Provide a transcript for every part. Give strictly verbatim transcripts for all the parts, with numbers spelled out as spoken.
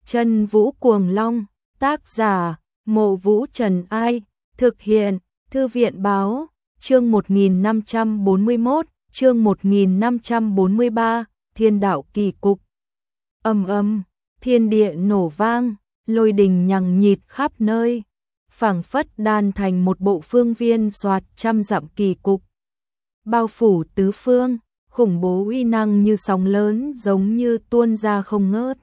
Chân Vũ Cuồng Long, tác giả, Mộ Vũ Trần Ai, thực hiện, Thư viện Báo, chương một nghìn năm trăm bốn mươi mốt, chương một nghìn năm trăm bốn mươi ba, Thiên Đạo Kỳ Cục. Ầm ầm, thiên địa nổ vang, lôi đình nhằng nhịt khắp nơi, phảng phất đan thành một bộ phương viên soạt trăm dặm kỳ cục. Bao phủ tứ phương, khủng bố uy năng như sóng lớn giống như tuôn ra không ngớt.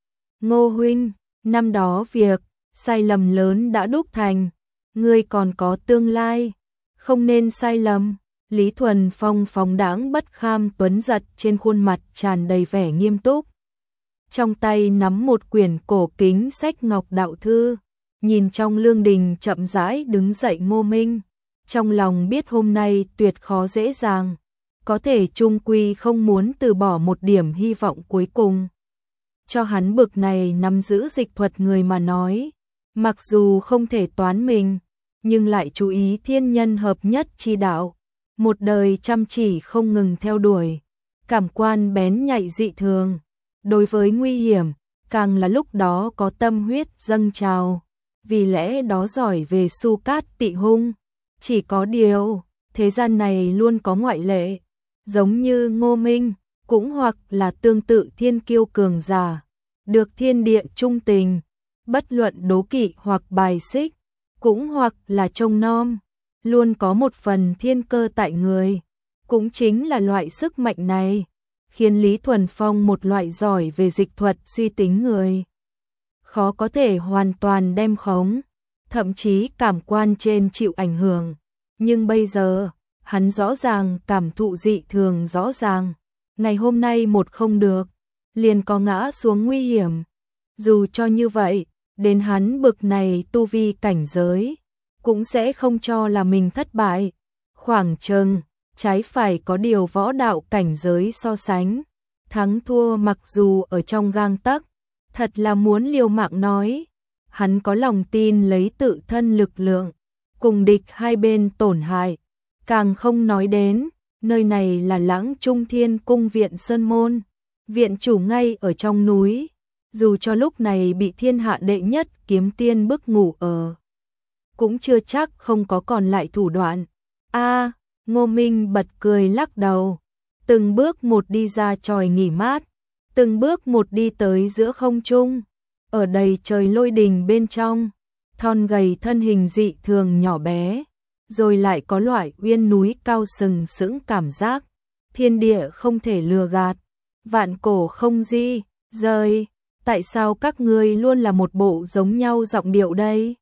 Ngô huynh, năm đó việc sai lầm lớn đã đúc thành, ngươi còn có tương lai, không nên sai lầm. Lý Thuần Phong phóng đãng bất kham tuấn giật, trên khuôn mặt tràn đầy vẻ nghiêm túc. Trong tay nắm một quyển cổ kính sách ngọc đạo thư, nhìn trong lương đình chậm rãi đứng dậy Ngô Minh, trong lòng biết hôm nay tuyệt khó dễ dàng, có thể chung quy không muốn từ bỏ một điểm hy vọng cuối cùng. Cho hắn bực này nắm giữ dịch thuật người mà nói, mặc dù không thể toán mình, nhưng lại chú ý thiên nhân hợp nhất chi đạo, một đời chăm chỉ không ngừng theo đuổi, cảm quan bén nhạy dị thường, đối với nguy hiểm, càng là lúc đó có tâm huyết dâng trào, vì lẽ đó giỏi về su cát tị hung. Chỉ có điều, thế gian này luôn có ngoại lệ, giống như Ngô Minh, cũng hoặc là tương tự thiên kiêu cường giả, được thiên địa trung tình, bất luận đố kỵ hoặc bài xích, cũng hoặc là trông nom, luôn có một phần thiên cơ tại người, cũng chính là loại sức mạnh này, khiến Lý Thuần Phong một loại giỏi về dịch thuật suy tính người, khó có thể hoàn toàn đem khống, thậm chí cảm quan trên chịu ảnh hưởng, nhưng bây giờ, hắn rõ ràng cảm thụ dị thường rõ ràng, ngày hôm nay một không được, liền có ngã xuống nguy hiểm, dù cho như vậy, đến hắn bực này tu vi cảnh giới, cũng sẽ không cho là mình thất bại, khoảng chừng, trái phải có điều võ đạo cảnh giới so sánh, thắng thua mặc dù ở trong gang tấc, thật là muốn liều mạng nói, hắn có lòng tin lấy tự thân lực lượng, cùng địch hai bên tổn hại, càng không nói đến, nơi này là Lãng Trung Thiên Cung viện Sơn Môn, viện chủ ngay ở trong núi, dù cho lúc này bị thiên hạ đệ nhất kiếm tiên bức ngủ ở, cũng chưa chắc không có còn lại thủ đoạn. A, Ngô Minh bật cười lắc đầu, từng bước một đi ra chòi nghỉ mát, từng bước một đi tới giữa không trung, ở đầy trời lôi đình bên trong, thon gầy thân hình dị thường nhỏ bé, rồi lại có loại uyên núi cao sừng sững cảm giác, thiên địa không thể lừa gạt, vạn cổ không di, rời, tại sao các ngươi luôn là một bộ giống nhau giọng điệu đây?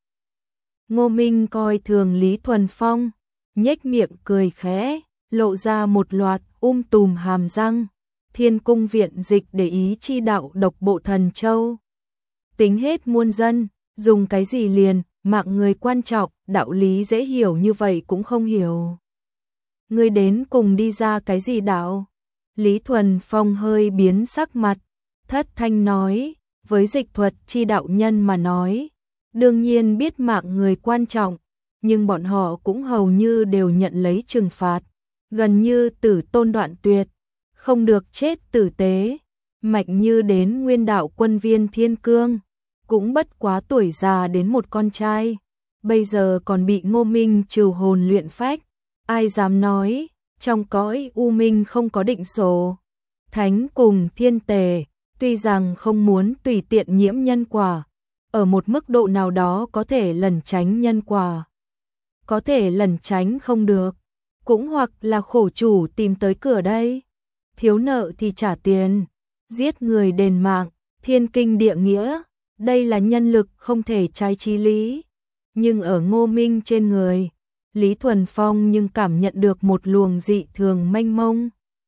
Ngô Minh coi thường Lý Thuần Phong, nhếch miệng cười khẽ, lộ ra một loạt um tùm hàm răng, Thiên Cung viện dịch để ý chi đạo độc bộ thần châu. Tính hết muôn dân, dùng cái gì liền, mạng người quan trọng, đạo lý dễ hiểu như vậy cũng không hiểu. Ngươi đến cùng đi ra cái gì đạo? Lý Thuần Phong hơi biến sắc mặt, thất thanh nói, với dịch thuật chi đạo nhân mà nói, đương nhiên biết mạng người quan trọng, nhưng bọn họ cũng hầu như đều nhận lấy trừng phạt, gần như tử tôn đoạn tuyệt, không được chết tử tế, mạnh như đến nguyên đạo quân viên Thiên Cương, cũng bất quá tuổi già đến một con trai, bây giờ còn bị Ngô Minh trừ hồn luyện phách, ai dám nói, trong cõi u minh không có định số, thánh cùng thiên tề, tuy rằng không muốn tùy tiện nhiễm nhân quả, ở một mức độ nào đó có thể lẩn tránh nhân quả, có thể lẩn tránh không được, cũng hoặc là khổ chủ tìm tới cửa đây, thiếu nợ thì trả tiền, giết người đền mạng, thiên kinh địa nghĩa, đây là nhân lực không thể trái chí lý, nhưng ở Ngô Minh trên người, Lý Thuần Phong nhưng cảm nhận được một luồng dị thường mênh mông,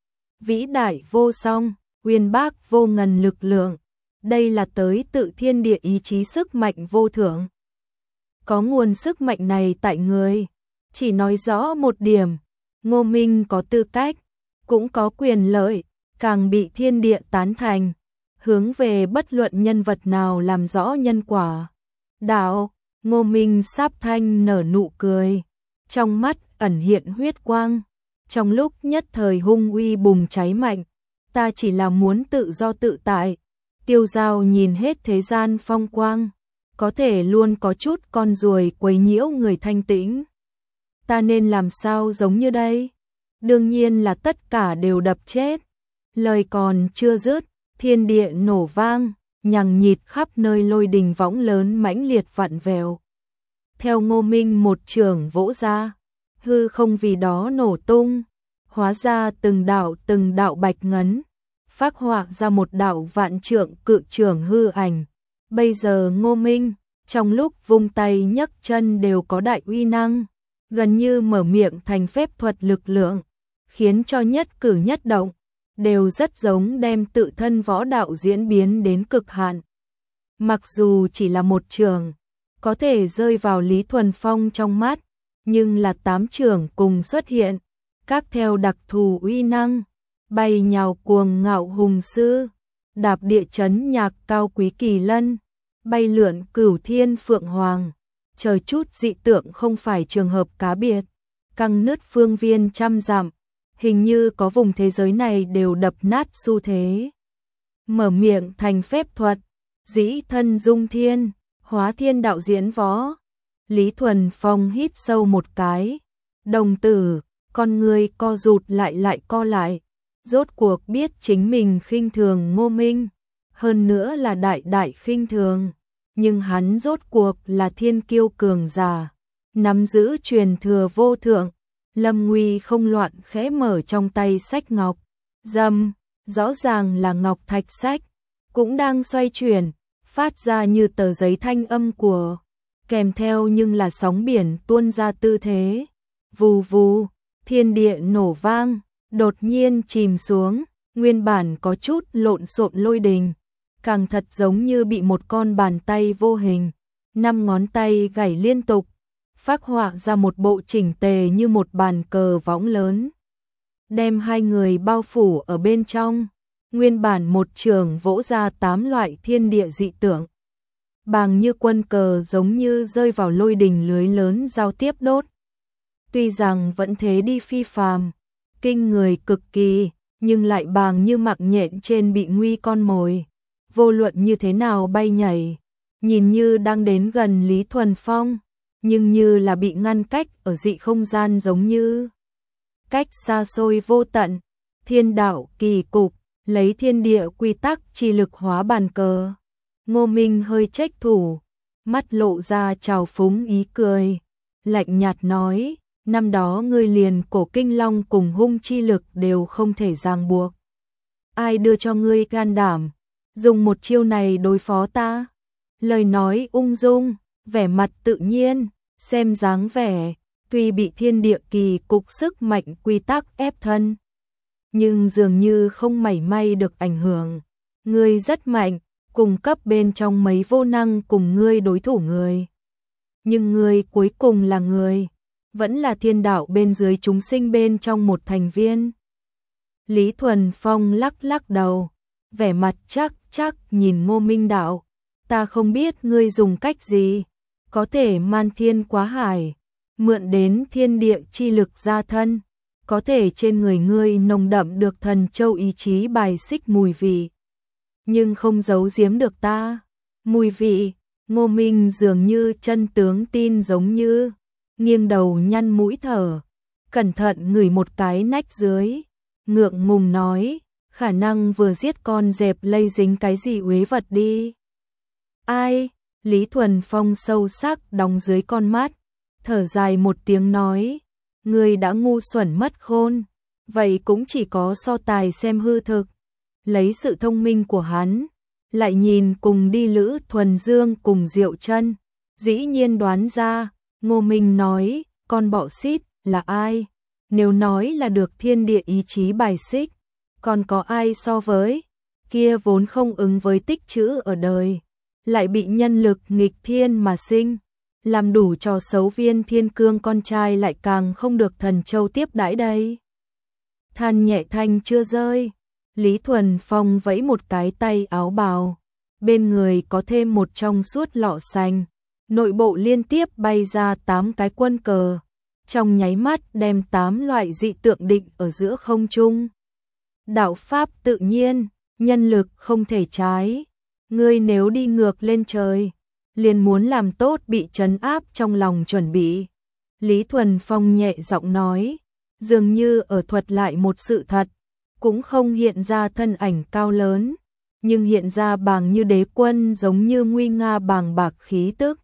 vĩ đại vô song, uyên bác vô ngần lực lượng, đây là tới tự thiên địa ý chí sức mạnh vô thượng. Có nguồn sức mạnh này tại người, chỉ nói rõ một điểm, Ngô Minh có tư cách, cũng có quyền lợi, càng bị thiên địa tán thành, hướng về bất luận nhân vật nào làm rõ nhân quả. Đạo, Ngô Minh sáp thanh nở nụ cười, trong mắt ẩn hiện huyết quang, trong lúc nhất thời hung uy bùng cháy mạnh, ta chỉ là muốn tự do tự tại, Tiêu Dao nhìn hết thế gian phong quang, có thể luôn có chút con ruồi quấy nhiễu người thanh tĩnh. Ta nên làm sao giống như đây? Đương nhiên là tất cả đều đập chết. Lời còn chưa dứt, thiên địa nổ vang, nhằng nhịt khắp nơi lôi đình võng lớn mãnh liệt vặn vẹo. Theo Ngô Minh một chưởng vỗ ra, hư không vì đó nổ tung, hóa ra từng đạo từng đạo bạch ngấn, phác họa ra một đạo vạn trượng cự trưởng hư ảnh. Bây giờ Ngô Minh, trong lúc vung tay nhấc chân đều có đại uy năng, gần như mở miệng thành phép thuật lực lượng, khiến cho nhất cử nhất động đều rất giống đem tự thân võ đạo diễn biến đến cực hạn. Mặc dù chỉ là một trường, có thể rơi vào Lý Thuần Phong trong mắt, nhưng là tám trường cùng xuất hiện, các theo đặc thù uy năng, bay nhào cuồng ngạo hùng sư, đạp địa chấn nhạc cao quý kỳ lân, bay lượn cửu thiên phượng hoàng, chờ chút dị tượng không phải trường hợp cá biệt, căng nứt phương viên trăm dặm, hình như có vùng thế giới này đều đập nát xu thế. Mở miệng thành phép thuật, dĩ thân dung thiên, hóa thiên đạo diễn võ. Lý Thuần Phong hít sâu một cái, đồng tử, con người co rụt lại lại co lại, rốt cuộc biết chính mình khinh thường Ngô Minh, hơn nữa là đại đại khinh thường, nhưng hắn rốt cuộc là thiên kiêu cường giả, nắm giữ truyền thừa vô thượng. Lâm Nguy không loạn khẽ mở trong tay sách ngọc, dầm, rõ ràng là ngọc thạch sách, cũng đang xoay chuyển, phát ra như tờ giấy thanh âm của, kèm theo nhưng là sóng biển tuôn ra tư thế, vù vù, thiên địa nổ vang, đột nhiên chìm xuống, nguyên bản có chút lộn xộn lôi đình, càng thật giống như bị một con bàn tay vô hình, năm ngón tay gảy liên tục, phác họa ra một bộ chỉnh tề như một bàn cờ võng lớn, đem hai người bao phủ ở bên trong. Nguyên bản một trường vỗ ra tám loại thiên địa dị tượng, bàng như quân cờ giống như rơi vào lôi đình lưới lớn giao tiếp đốt. Tuy rằng vẫn thế đi phi phàm, kinh người cực kỳ, nhưng lại bàng như mặc nhện trên bị nguy con mồi, vô luận như thế nào bay nhảy, nhìn như đang đến gần Lý Thuần Phong, nhưng như là bị ngăn cách ở dị không gian giống như cách xa xôi vô tận. Thiên đạo kỳ cục, lấy thiên địa quy tắc chi lực hóa bàn cờ. Ngô Minh hơi trách thủ, mắt lộ ra trào phúng ý cười, lạnh nhạt nói, năm đó ngươi liền cổ kinh long cùng hung chi lực đều không thể ràng buộc. Ai đưa cho ngươi gan đảm, dùng một chiêu này đối phó ta? Lời nói ung dung, vẻ mặt tự nhiên, xem dáng vẻ, tuy bị thiên địa kỳ cục sức mạnh quy tắc ép thân, nhưng dường như không mảy may được ảnh hưởng. Ngươi rất mạnh, cùng cấp bên trong mấy vô năng cùng ngươi đối thủ người. Nhưng ngươi cuối cùng là người, vẫn là thiên đạo bên dưới chúng sinh bên trong một thành viên. Lý Thuần Phong lắc lắc đầu, vẻ mặt chắc chắc nhìn Ngô Minh đạo, ta không biết ngươi dùng cách gì, có thể man thiên quá hải, mượn đến thiên địa chi lực ra thân, có thể trên người ngươi nồng đậm được thần châu ý chí bài xích mùi vị, nhưng không giấu giếm được ta. Mùi vị? Ngô Minh dường như chân tướng tin giống như, nghiêng đầu nhăn mũi thở, cẩn thận ngửi một cái nách dưới, ngượng ngùng nói, khả năng vừa giết con dẹp lây dính cái gì uế vật đi. Ai? Lý Thuần Phong sâu sắc đóng dưới con mắt, thở dài một tiếng nói, ngươi đã ngu xuẩn mất khôn, vậy cũng chỉ có so tài xem hư thực. Lấy sự thông minh của hắn, lại nhìn cùng đi Lữ Thuần Dương cùng Diệu Chân, dĩ nhiên đoán ra. Ngô Minh nói, con bọ xít là ai? Nếu nói là được thiên địa ý chí bài xích, còn có ai so với? Kia vốn không ứng với tích trữ ở đời, lại bị nhân lực nghịch thiên mà sinh, làm đủ trò xấu viên thiên cương con trai lại càng không được thần châu tiếp đãi đây. Than nhẹ thanh chưa rơi, Lý Thuần Phong vẫy một cái tay áo bào, bên người có thêm một trong suốt lọ xanh, nội bộ liên tiếp bay ra tám cái quân cờ, trong nháy mắt đem tám loại dị tượng định ở giữa không trung. Đạo pháp tự nhiên, nhân lực không thể trái, Ngươi nếu đi ngược lên trời, liền muốn làm tốt bị trấn áp trong lòng chuẩn bị. Lý Thuần Phong nhẹ giọng nói, dường như ở thuật lại một sự thật, cũng không hiện ra thân ảnh cao lớn, nhưng hiện ra bàng như đế quân, giống như nguy nga bàng bạc khí tức.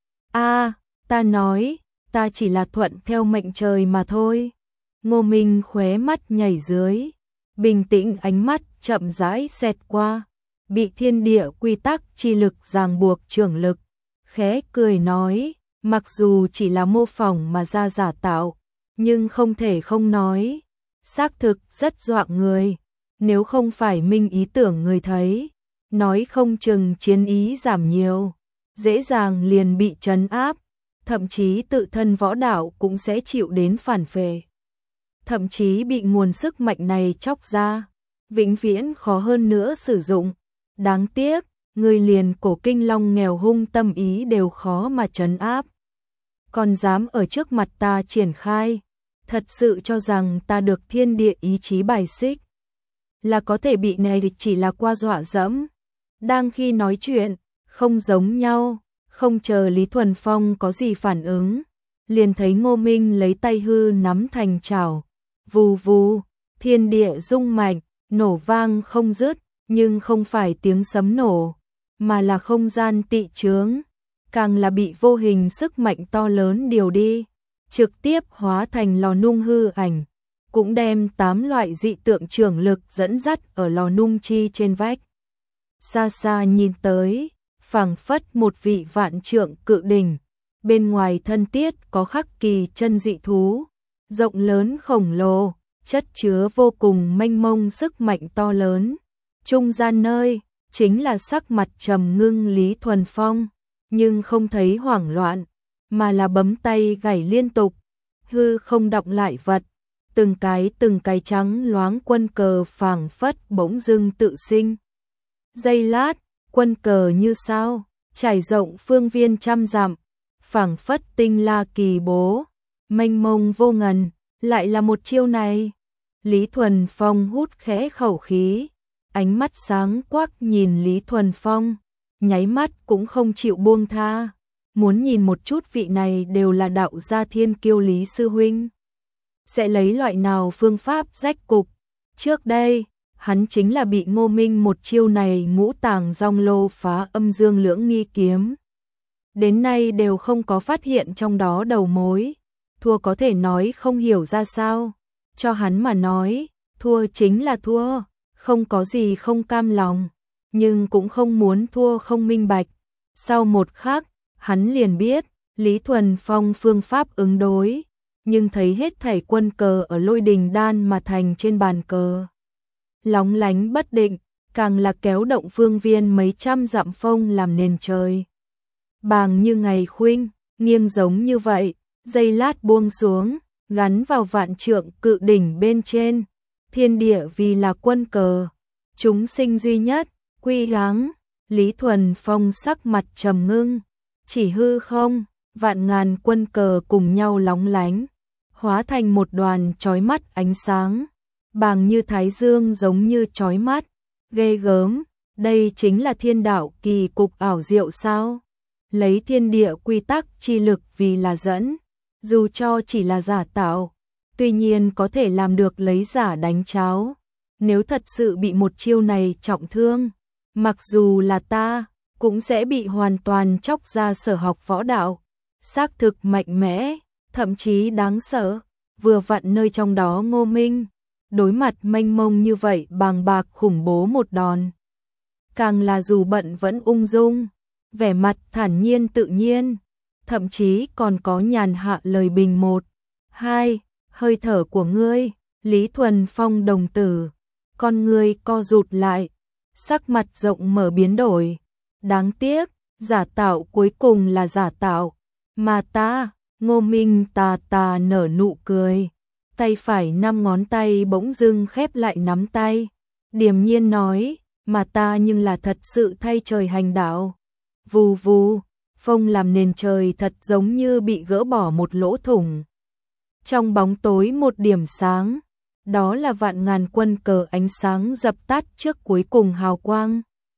A, ta nói, ta chỉ là thuận theo mệnh trời mà thôi. Ngô Minh khóe mắt nhảy dưới, bình tĩnh ánh mắt chậm rãi xẹt qua, bị thiên địa quy tắc chi lực ràng buộc trưởng lực, khẽ cười nói, mặc dù chỉ là mô phỏng mà ra giả tạo, nhưng không thể không nói, xác thực rất dọa người, nếu không phải minh ý tưởng người thấy, nói không chừng chiến ý giảm nhiều, dễ dàng liền bị trấn áp, thậm chí tự thân võ đạo cũng sẽ chịu đến phản phệ. Thậm chí bị nguồn sức mạnh này chóc ra, vĩnh viễn khó hơn nữa sử dụng. Đáng tiếc, người liền cổ kinh long nghèo hung tâm ý đều khó mà trấn áp. Còn dám ở trước mặt ta triển khai, thật sự cho rằng ta được thiên địa ý chí bài xích, là có thể bị này chỉ là qua dọa dẫm. Đang khi nói chuyện, không giống nhau, không chờ Lý Thuần Phong có gì phản ứng, liền thấy Ngô Minh lấy tay hư nắm thành chảo, vù vù, thiên địa rung mạnh, nổ vang không dứt, nhưng không phải tiếng sấm nổ, mà là không gian tị chướng, càng là bị vô hình sức mạnh to lớn điều đi, trực tiếp hóa thành lò nung hư ảnh, cũng đem tám loại dị tượng trưởng lực dẫn dắt ở lò nung chi trên vách. Xa xa nhìn tới, phảng phất một vị vạn trượng cự đỉnh, bên ngoài thân tiết có khắc kỳ chân dị thú, rộng lớn khổng lồ, chất chứa vô cùng mênh mông sức mạnh to lớn. Trung gian nơi, chính là sắc mặt trầm ngưng Lý Thuần Phong, nhưng không thấy hoảng loạn, mà là bấm tay gảy liên tục, hư không động lại vật, từng cái từng cái trắng loáng quân cờ phảng phất bỗng dưng tự sinh. Giây lát, quân cờ như sao, trải rộng phương viên trăm dặm, phảng phất tinh la kỳ bố, mênh mông vô ngần, lại là một chiêu này. Lý Thuần Phong hút khẽ khẩu khí, ánh mắt sáng quắc nhìn Lý Thuần Phong, nháy mắt cũng không chịu buông tha, muốn nhìn một chút vị này đều là đạo gia thiên kiêu Lý sư huynh. Sẽ lấy loại nào phương pháp rách cục, trước đây, hắn chính là bị Ngô Minh một chiêu này ngũ tàng rong lô phá âm dương lưỡng nghi kiếm. Đến nay đều không có phát hiện trong đó đầu mối, thua có thể nói không hiểu ra sao, cho hắn mà nói, thua chính là thua, không có gì không cam lòng, nhưng cũng không muốn thua không minh bạch. Sau một khắc, hắn liền biết, Lý Thuần Phong phương pháp ứng đối, nhưng thấy hết thảy quân cờ ở lôi đình đan mà thành trên bàn cờ. Lóng lánh bất định, càng là kéo động phương viên mấy trăm dặm phong làm nền trời. Bàng như ngày khuynh, nghiêng giống như vậy, giây lát buông xuống, gắn vào vạn trượng cự đỉnh bên trên. Thiên địa vì là quân cờ, chúng sinh duy nhất, quy gắng. Lý Thuần Phong sắc mặt trầm ngưng, chỉ hư không, vạn ngàn quân cờ cùng nhau lóng lánh, hóa thành một đoàn chói mắt ánh sáng, bàng như thái dương giống như chói mắt, ghê gớm. Đây chính là thiên đạo kỳ cục ảo diệu sao? Lấy thiên địa quy tắc chi lực vì là dẫn, dù cho chỉ là giả tạo, tuy nhiên có thể làm được lấy giả đánh cháo. Nếu thật sự bị một chiêu này trọng thương, mặc dù là ta, cũng sẽ bị hoàn toàn chóc ra sở học võ đạo. Xác thực mạnh mẽ, thậm chí đáng sợ, vừa vặn nơi trong đó Ngô Minh, đối mặt mênh mông như vậy bàng bạc khủng bố một đòn. Càng là dù bận vẫn ung dung, vẻ mặt thản nhiên tự nhiên, thậm chí còn có nhàn hạ lời bình một, hai, hơi thở của ngươi, Lý Thuần Phong đồng tử, con ngươi co rụt lại, sắc mặt rộng mở biến đổi. Đáng tiếc, giả tạo cuối cùng là giả tạo, mà ta, Ngô Minh tà tà nở nụ cười, tay phải năm ngón tay bỗng dưng khép lại nắm tay, điềm nhiên nói, mà ta nhưng là thật sự thay trời hành đạo. Vù vù, phong làm nền trời thật giống như bị gỡ bỏ một lỗ thủng. Trong bóng tối một điểm sáng, đó là vạn ngàn quân cờ ánh sáng dập tắt trước cuối cùng hào quang.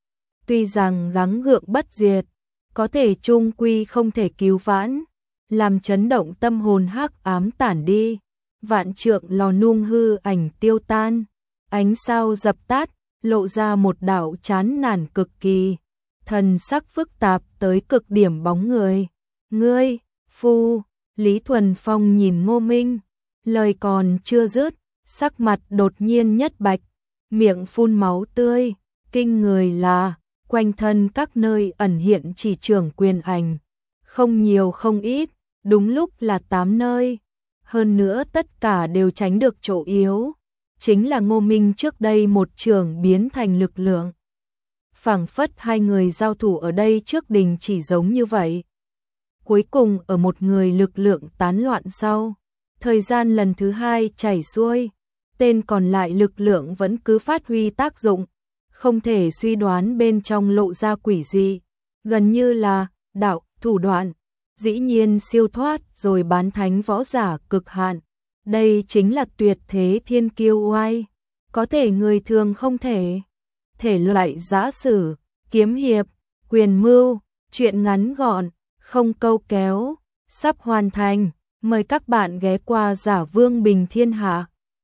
tuy rằng gắng gượng bất diệt, có thể chung quy không thể cứu vãn, làm chấn động tâm hồn hắc ám tản đi, vạn trượng lò nung hư ảnh tiêu tan, ánh sao dập tắt, lộ ra một đạo chán nản cực kỳ, thần sắc phức tạp tới cực điểm bóng người. Ngươi, phu, Lý Thuần Phong nhìn Ngô Minh, lời còn chưa dứt, sắc mặt đột nhiên nhất bạch, miệng phun máu tươi, kinh người là, quanh thân các nơi ẩn hiện chỉ trưởng quyền ảnh, không nhiều không ít, đúng lúc là tám nơi, hơn nữa tất cả đều tránh được chỗ yếu, chính là Ngô Minh trước đây một trường biến thành lực lượng. Phảng phất hai người giao thủ ở đây trước đình chỉ giống như vậy. Cuối cùng ở một người lực lượng tán loạn sau, thời gian lần thứ hai chảy xuôi, tên còn lại lực lượng vẫn cứ phát huy tác dụng, không thể suy đoán bên trong lộ ra quỷ dị, gần như là đạo, thủ đoạn, dĩ nhiên siêu thoát rồi bán thánh võ giả cực hạn. Đây chính là tuyệt thế thiên kiêu oai, có thể người thường không thể. Thể loại giã sử, kiếm hiệp, quyền mưu, truyện ngắn gọn, không câu kéo, sắp hoàn thành, mời các bạn ghé qua Giả Vương Bình Thiên Hạ.